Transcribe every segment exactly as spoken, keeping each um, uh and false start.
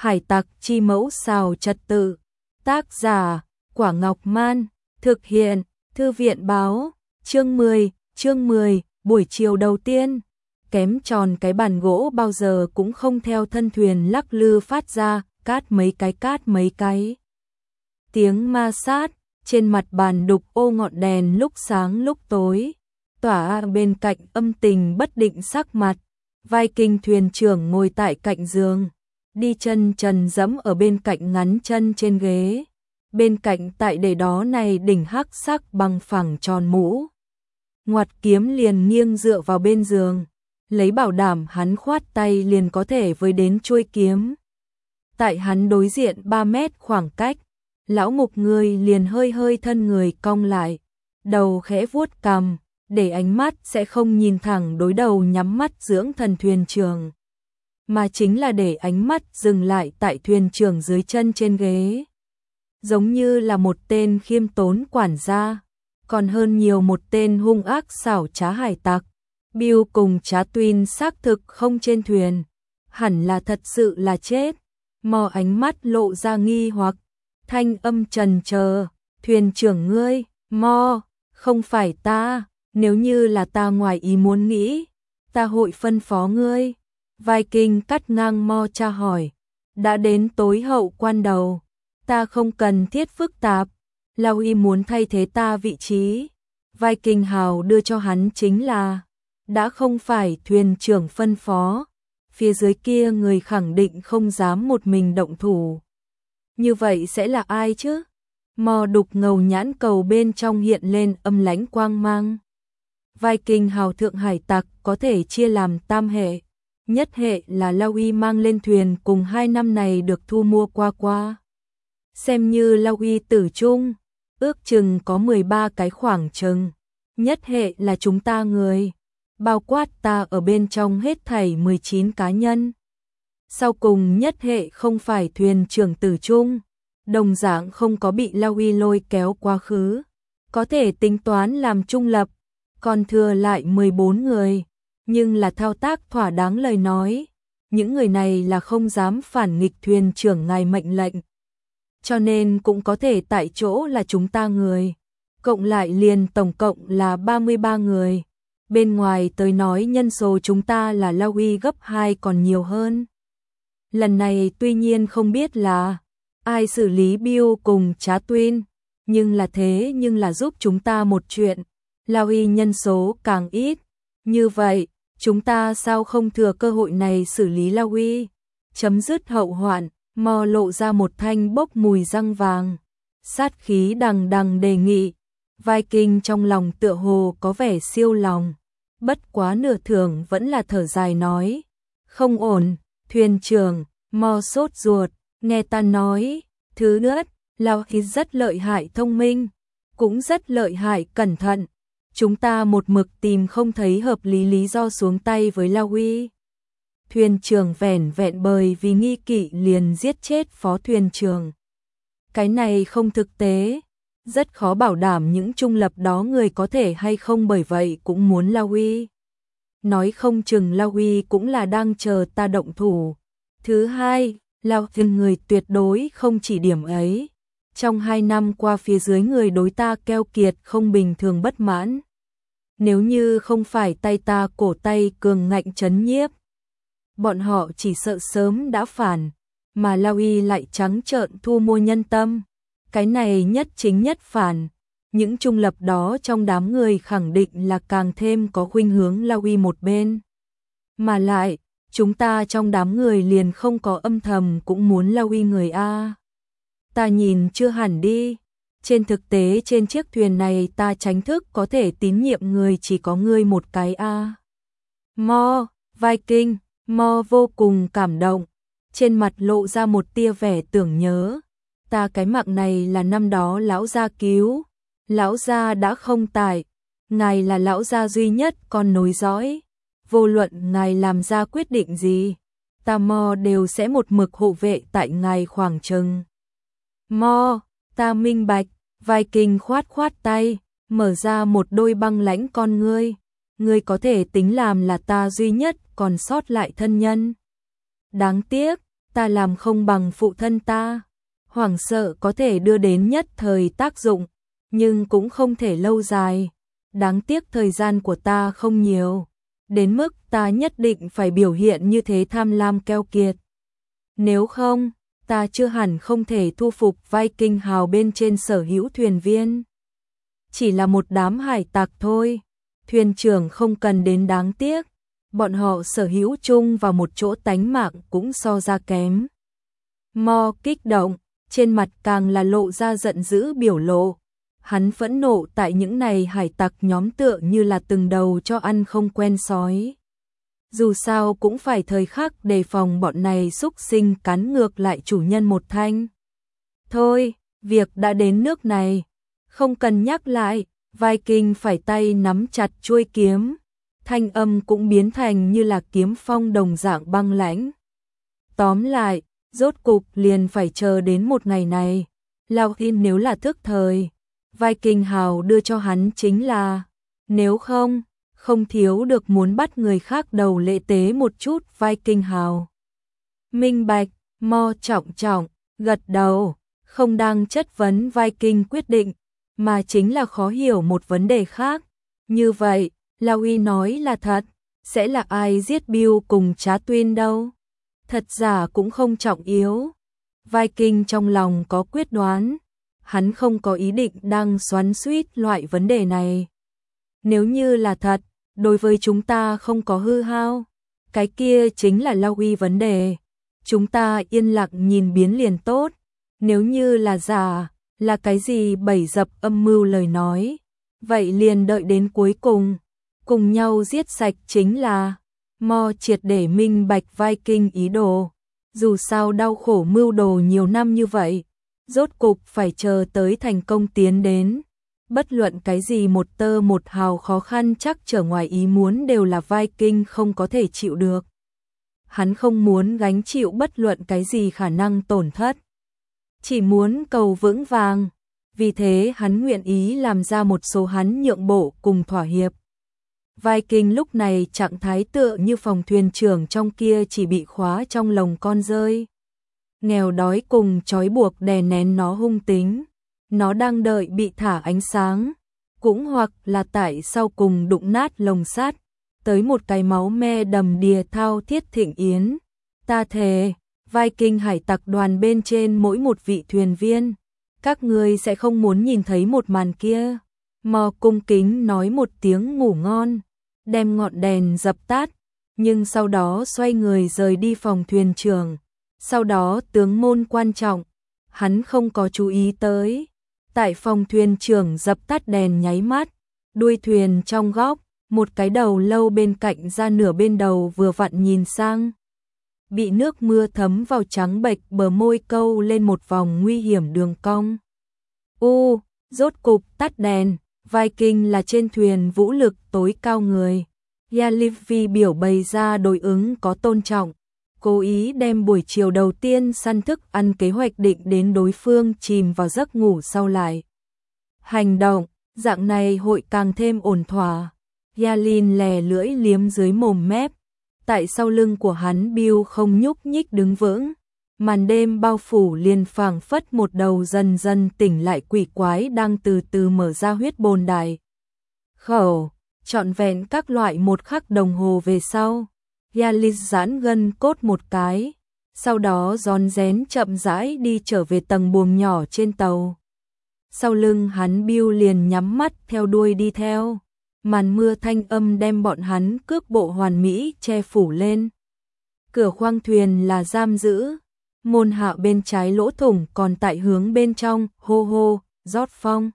Hải tặc chi mẫu xào trật tự. Tác giả Quả Ngọc Man. Thực hiện Thư viện báo. Chương mười. Chương mười. Buổi chiều đầu tiên. Kém tròn cái bàn gỗ bao giờ cũng không theo thân thuyền lắc lư phát ra, cát mấy cái cát mấy cái. Tiếng ma sát, trên mặt bàn đục ô ngọn đèn lúc sáng lúc tối. Tỏa bên cạnh âm tình bất định sắc mặt. Viking thuyền trưởng ngồi tại cạnh giường, đi chân trần dẫm ở bên cạnh ngắn chân trên ghế. Bên cạnh tại để đó này đỉnh hắc sắc bằng phẳng tròn mũ. Ngoặt kiếm liền nghiêng dựa vào bên giường, lấy bảo đảm hắn khoát tay liền có thể với đến chuôi kiếm. Tại hắn đối diện ba mét khoảng cách, lão ngục người liền hơi hơi thân người cong lại, đầu khẽ vuốt cằm, để ánh mắt sẽ không nhìn thẳng đối đầu nhắm mắt dưỡng thần thuyền trưởng, mà chính là để ánh mắt dừng lại tại thuyền trưởng dưới chân trên ghế. Giống như là một tên khiêm tốn quản gia, còn hơn nhiều một tên hung ác xảo trá hải tặc. Bill cùng Trá Twin xác thực không trên thuyền, hẳn là thật sự là chết. Mò ánh mắt lộ ra nghi hoặc, thanh âm trần chờ, thuyền trưởng ngươi, Mo, không phải ta, nếu như là ta ngoài ý muốn nghĩ, ta hội phân phó ngươi. Viking cắt ngang Mo tra hỏi, đã đến tối hậu quan đầu, ta không cần thiết phức tạp, Lawi muốn thay thế ta vị trí. Viking hào đưa cho hắn chính là, đã không phải thuyền trưởng phân phó, phía dưới kia người khẳng định không dám một mình động thủ. Như vậy sẽ là ai chứ? Mò đục ngầu nhãn cầu bên trong hiện lên âm lãnh quang mang. Viking hào thượng hải tặc có thể chia làm tam hệ. Nhất hệ là Lawi mang lên thuyền cùng hai năm này được thu mua qua qua. Xem như Lawi tử trung, ước chừng có mười ba cái khoảng chừng. Nhất hệ là chúng ta người, bao quát ta ở bên trong hết thảy mười chín cá nhân. Sau cùng nhất hệ không phải thuyền trưởng tử trung, đồng dạng không có bị Lawi lôi kéo quá khứ, có thể tính toán làm trung lập, còn thừa lại mười bốn người, nhưng là thao tác thỏa đáng lời nói, những người này là không dám phản nghịch thuyền trưởng ngài mệnh lệnh, cho nên cũng có thể tại chỗ là chúng ta người, cộng lại liền tổng cộng là ba mươi ba người. Bên ngoài tới nói nhân số chúng ta là Lawi gấp hai còn nhiều hơn. Lần này tuy nhiên không biết là ai xử lý Bill cùng Trá Twin, nhưng là thế nhưng là giúp chúng ta một chuyện, Lawi nhân số càng ít, như vậy chúng ta sao không thừa cơ hội này xử lý Lawi, chấm dứt hậu hoạn. Mò lộ ra một thanh bốc mùi răng vàng, sát khí đằng đằng đề nghị. Viking trong lòng tựa hồ có vẻ siêu lòng, bất quá nửa thường vẫn là thở dài nói, không ổn, thuyền trưởng. Mo sốt ruột, nghe ta nói, thứ nữa, Lawi rất lợi hại thông minh, cũng rất lợi hại cẩn thận, chúng ta một mực tìm không thấy hợp lý lý do xuống tay với Lawi. Thuyền trưởng vẻn vẹn bởi vì nghi kỵ liền giết chết phó thuyền trưởng. Cái này không thực tế, rất khó bảo đảm những trung lập đó người có thể hay không, bởi vậy cũng muốn Lawi. Nói không chừng Lawi cũng là đang chờ ta động thủ. Thứ hai, Lawi người tuyệt đối không chỉ điểm ấy. Trong hai năm qua phía dưới người đối ta keo kiệt không bình thường bất mãn. Nếu như không phải tay ta cổ tay cường ngạnh chấn nhiếp, bọn họ chỉ sợ sớm đã phản, mà Lawi lại trắng trợn thu mua nhân tâm. Cái này nhất chính nhất phản, những trung lập đó trong đám người khẳng định là càng thêm có khuynh hướng Lawi một bên. Mà lại, chúng ta trong đám người liền không có âm thầm cũng muốn Lawi người a. Ta nhìn chưa hẳn đi, trên thực tế trên chiếc thuyền này ta tránh thức có thể tín nhiệm người chỉ có ngươi một cái a. Mo, Viking, Mo vô cùng cảm động, trên mặt lộ ra một tia vẻ tưởng nhớ. Ta cái mạng này là năm đó lão gia cứu, lão gia đã không tại, ngài là lão gia duy nhất còn nối dõi, vô luận ngài làm ra quyết định gì, ta Mo đều sẽ một mực hộ vệ tại ngài khoảng chừng. Mo, ta minh bạch. Viking khoát khoát tay, mở ra một đôi băng lãnh con ngươi, ngươi có thể tính làm là ta duy nhất còn sót lại thân nhân. Đáng tiếc, ta làm không bằng phụ thân ta. Hoảng sợ có thể đưa đến nhất thời tác dụng, nhưng cũng không thể lâu dài. Đáng tiếc thời gian của ta không nhiều, đến mức ta nhất định phải biểu hiện như thế tham lam keo kiệt. Nếu không, ta chưa hẳn không thể thu phục Viking hào bên trên sở hữu thuyền viên. Chỉ là một đám hải tặc thôi, thuyền trưởng không cần đến đáng tiếc, bọn họ sở hữu chung vào một chỗ tánh mạng cũng so ra kém. Mo kích động, trên mặt càng là lộ ra giận dữ biểu lộ. Hắn phẫn nộ tại những này hải tặc nhóm tựa như là từng đầu cho ăn không quen sói. Dù sao cũng phải thời khắc đề phòng bọn này xúc sinh cắn ngược lại chủ nhân một thanh. Thôi, việc đã đến nước này, không cần nhắc lại, Viking phải tay nắm chặt chuôi kiếm, thanh âm cũng biến thành như là kiếm phong đồng dạng băng lãnh. Tóm lại, rốt cục liền phải chờ đến một ngày này, Lao Thiên nếu là thức thời, Viking hào đưa cho hắn chính là, nếu không, không thiếu được muốn bắt người khác đầu lễ tế một chút Viking hào. Minh bạch, Mo trọng trọng, gật đầu, không đang chất vấn Viking quyết định, mà chính là khó hiểu một vấn đề khác. Như vậy, Lao Uy nói là thật, sẽ là ai giết Bill cùng Trá Tuyên đâu? Thật giả cũng không trọng yếu. Viking trong lòng có quyết đoán, hắn không có ý định đang xoắn xuýt loại vấn đề này. Nếu như là thật, đối với chúng ta không có hư hao, cái kia chính là Lao Uy vấn đề. Chúng ta yên lặng nhìn biến liền tốt. Nếu như là giả, là cái gì bẫy dập âm mưu lời nói, vậy liền đợi đến cuối cùng, cùng nhau giết sạch chính là. Mo triệt để minh bạch Viking ý đồ. Dù sao đau khổ mưu đồ nhiều năm như vậy, rốt cục phải chờ tới thành công tiến đến. Bất luận cái gì một tơ một hào khó khăn chắc trở ngoài ý muốn đều là Viking không có thể chịu được. Hắn không muốn gánh chịu bất luận cái gì khả năng tổn thất, chỉ muốn cầu vững vàng. Vì thế hắn nguyện ý làm ra một số hắn nhượng bộ cùng thỏa hiệp. Viking lúc này trạng thái tựa như phòng thuyền trưởng trong kia chỉ bị khóa trong lồng con rơi. Nghèo đói cùng trói buộc đè nén nó hung tính. Nó đang đợi bị thả ánh sáng, cũng hoặc là tại sau cùng đụng nát lồng sắt, tới một cái máu me đầm đìa thao thiết thịnh yến. Ta thề, Viking hải tặc đoàn bên trên mỗi một vị thuyền viên, các ngươi sẽ không muốn nhìn thấy một màn kia. Mo cung kính nói một tiếng ngủ ngon, đem ngọn đèn dập tắt, nhưng sau đó xoay người rời đi phòng thuyền trưởng. Sau đó tướng môn quan trọng, hắn không có chú ý tới. Tại phòng thuyền trưởng dập tắt đèn nháy mắt, đuôi thuyền trong góc, một cái đầu lâu bên cạnh ra nửa bên đầu vừa vặn nhìn sang. Bị nước mưa thấm vào trắng bệch bờ môi câu lên một vòng nguy hiểm đường cong. U, rốt cục tắt đèn, Viking là trên thuyền vũ lực tối cao người. Yalivi biểu bày ra đối ứng có tôn trọng, cố ý đem buổi chiều đầu tiên săn thức ăn kế hoạch định đến đối phương chìm vào giấc ngủ sau lại hành động, dạng này hội càng thêm ổn thỏa. Yalin lè lưỡi liếm dưới mồm mép, tại sau lưng của hắn Bill không nhúc nhích đứng vững. Màn đêm bao phủ liền phảng phất một đầu dần dần tỉnh lại quỷ quái đang từ từ mở ra huyết bồn đại khẩu, trọn vẹn các loại một khắc đồng hồ về sau. Yalis giãn gân cốt một cái, sau đó rón rén chậm rãi đi trở về tầng buồng nhỏ trên tàu. Sau lưng hắn Bill liền nhắm mắt theo đuôi đi theo. Màn mưa thanh âm đem bọn hắn cước bộ hoàn mỹ che phủ lên. Cửa khoang thuyền là giam giữ, môn hạ bên trái lỗ thủng còn tại hướng bên trong, hô hô, rót phong.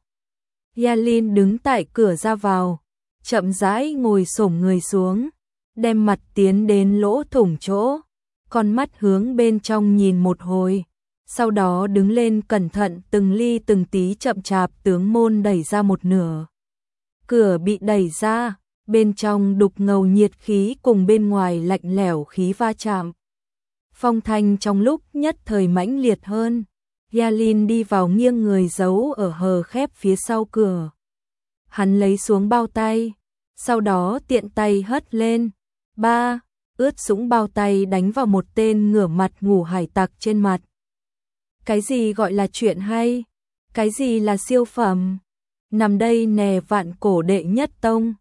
Yalin đứng tại cửa ra vào, chậm rãi ngồi xổm người xuống, đem mặt tiến đến lỗ thủng chỗ, con mắt hướng bên trong nhìn một hồi, sau đó đứng lên cẩn thận từng ly từng tí chậm chạp tướng môn đẩy ra một nửa. Cửa bị đẩy ra, bên trong đục ngầu nhiệt khí cùng bên ngoài lạnh lẽo khí va chạm. Phong thanh trong lúc nhất thời mãnh liệt hơn. Yalin đi vào nghiêng người giấu ở hờ khép phía sau cửa. Hắn lấy xuống bao tay, sau đó tiện tay hất lên. Ba, ướt sũng bao tay đánh vào một tên ngửa mặt ngủ hải tặc trên mặt. Cái gì gọi là chuyện hay? Cái gì là siêu phẩm? Nằm đây nè vạn cổ đệ nhất tông.